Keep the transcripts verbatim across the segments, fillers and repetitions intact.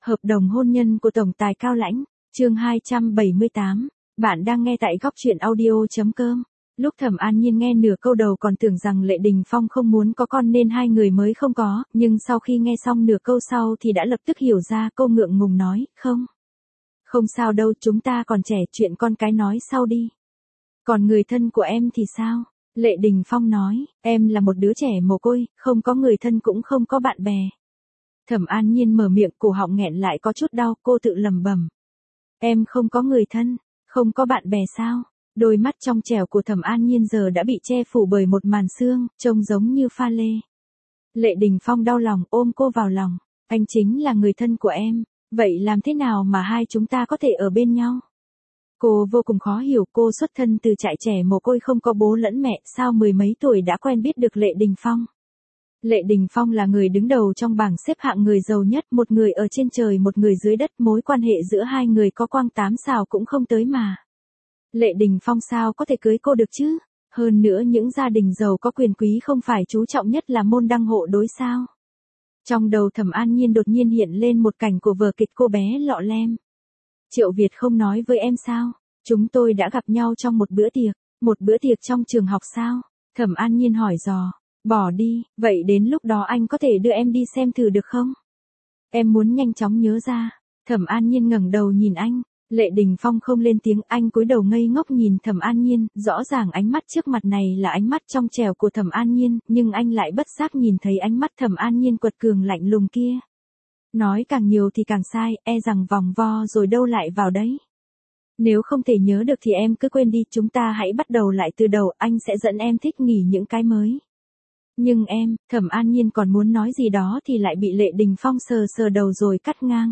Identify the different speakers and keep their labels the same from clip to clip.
Speaker 1: Hợp đồng hôn nhân của tổng tài Cao Lãnh, chương hai trăm bảy mươi tám. Bạn đang nghe tại góc truyện audio chấm com. Lúc Thẩm An Nhiên nghe nửa câu đầu còn tưởng rằng Lệ Đình Phong không muốn có con nên hai người mới không có, nhưng sau khi nghe xong nửa câu sau thì đã lập tức hiểu ra. Cô ngượng ngùng nói, không. Không sao đâu, chúng ta còn trẻ, chuyện con cái nói sau đi. Còn người thân của em thì sao? Lệ Đình Phong nói, em là một đứa trẻ mồ côi, không có người thân cũng không có bạn bè. Thẩm An Nhiên mở miệng, cổ họng nghẹn lại có chút đau, cô tự lẩm bẩm. Em không có người thân, không có bạn bè sao? Đôi mắt trong trẻo của Thẩm An Nhiên giờ đã bị che phủ bởi một màn sương, trông giống như pha lê. Lệ Đình Phong đau lòng ôm cô vào lòng, anh chính là người thân của em, vậy làm thế nào mà hai chúng ta có thể ở bên nhau? Cô vô cùng khó hiểu, cô xuất thân từ trại trẻ mồ côi không có bố lẫn mẹ, sao mười mấy tuổi đã quen biết được Lệ Đình Phong? Lệ Đình Phong là người đứng đầu trong bảng xếp hạng người giàu nhất, một người ở trên trời một người dưới đất, mối quan hệ giữa hai người có quang tám xào cũng không tới mà. Lệ Đình Phong sao có thể cưới cô được chứ? Hơn nữa những gia đình giàu có quyền quý không phải chú trọng nhất là môn đăng hộ đối sao? Trong đầu Thẩm An Nhiên đột nhiên hiện lên một cảnh của vở kịch Cô bé lọ lem. Triệu Việt không nói với em sao? Chúng tôi đã gặp nhau trong một bữa tiệc, một bữa tiệc trong trường học sao? Thẩm An Nhiên hỏi dò. Bỏ đi, vậy đến lúc đó anh có thể đưa em đi xem thử được không? Em muốn nhanh chóng nhớ ra. Thẩm An Nhiên ngẩng đầu nhìn anh. Lệ Đình Phong không lên tiếng, anh cúi đầu ngây ngốc nhìn Thẩm An Nhiên, rõ ràng ánh mắt trước mặt này là ánh mắt trong trẻo của Thẩm An Nhiên, nhưng anh lại bất giác nhìn thấy ánh mắt Thẩm An Nhiên quật cường lạnh lùng kia. Nói càng nhiều thì càng sai, e rằng vòng vo rồi đâu lại vào đấy. Nếu không thể nhớ được thì em cứ quên đi, chúng ta hãy bắt đầu lại từ đầu, anh sẽ dẫn em thích nghỉ những cái mới. Nhưng em, Thẩm An Nhiên còn muốn nói gì đó thì lại bị Lệ Đình Phong sờ sờ đầu rồi cắt ngang.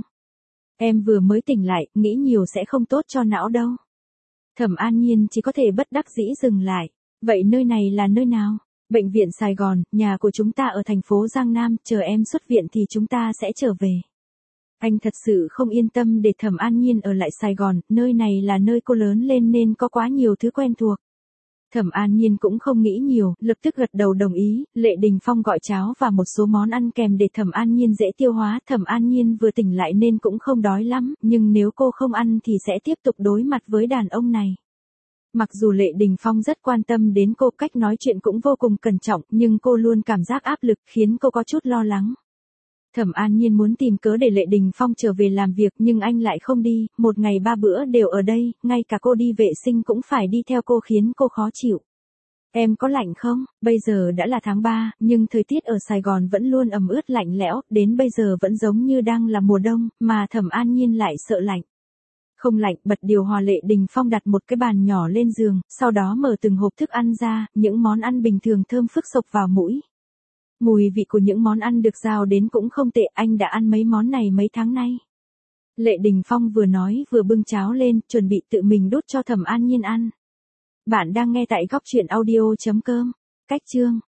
Speaker 1: Em vừa mới tỉnh lại, nghĩ nhiều sẽ không tốt cho não đâu. Thẩm An Nhiên chỉ có thể bất đắc dĩ dừng lại. Vậy nơi này là nơi nào? Bệnh viện Sài Gòn, nhà của chúng ta ở thành phố Giang Nam, chờ em xuất viện thì chúng ta sẽ trở về. Anh thật sự không yên tâm để Thẩm An Nhiên ở lại Sài Gòn, nơi này là nơi cô lớn lên nên có quá nhiều thứ quen thuộc. Thẩm An Nhiên cũng không nghĩ nhiều, lập tức gật đầu đồng ý. Lệ Đình Phong gọi cháo và một số món ăn kèm để Thẩm An Nhiên dễ tiêu hóa. Thẩm An Nhiên vừa tỉnh lại nên cũng không đói lắm, nhưng nếu cô không ăn thì sẽ tiếp tục đối mặt với đàn ông này. Mặc dù Lệ Đình Phong rất quan tâm đến cô, cách nói chuyện cũng vô cùng cẩn trọng, nhưng cô luôn cảm giác áp lực, khiến cô có chút lo lắng. Thẩm An Nhiên muốn tìm cớ để Lệ Đình Phong trở về làm việc, nhưng anh lại không đi, một ngày ba bữa đều ở đây, ngay cả cô đi vệ sinh cũng phải đi theo cô khiến cô khó chịu. Em có lạnh không? Bây giờ đã là tháng ba, nhưng thời tiết ở Sài Gòn vẫn luôn ẩm ướt lạnh lẽo, đến bây giờ vẫn giống như đang là mùa đông, mà Thẩm An Nhiên lại sợ lạnh. Không lạnh, bật điều hòa. Lệ Đình Phong đặt một cái bàn nhỏ lên giường, sau đó mở từng hộp thức ăn ra, những món ăn bình thường thơm phức xộc vào mũi. Mùi vị của những món ăn được rào đến cũng không tệ, anh đã ăn mấy món này mấy tháng nay. Lệ Đình Phong vừa nói vừa bưng cháo lên, chuẩn bị tự mình đút cho Thẩm An Nhiên ăn. Bạn đang nghe tại góc truyện audio chấm com. Cách chương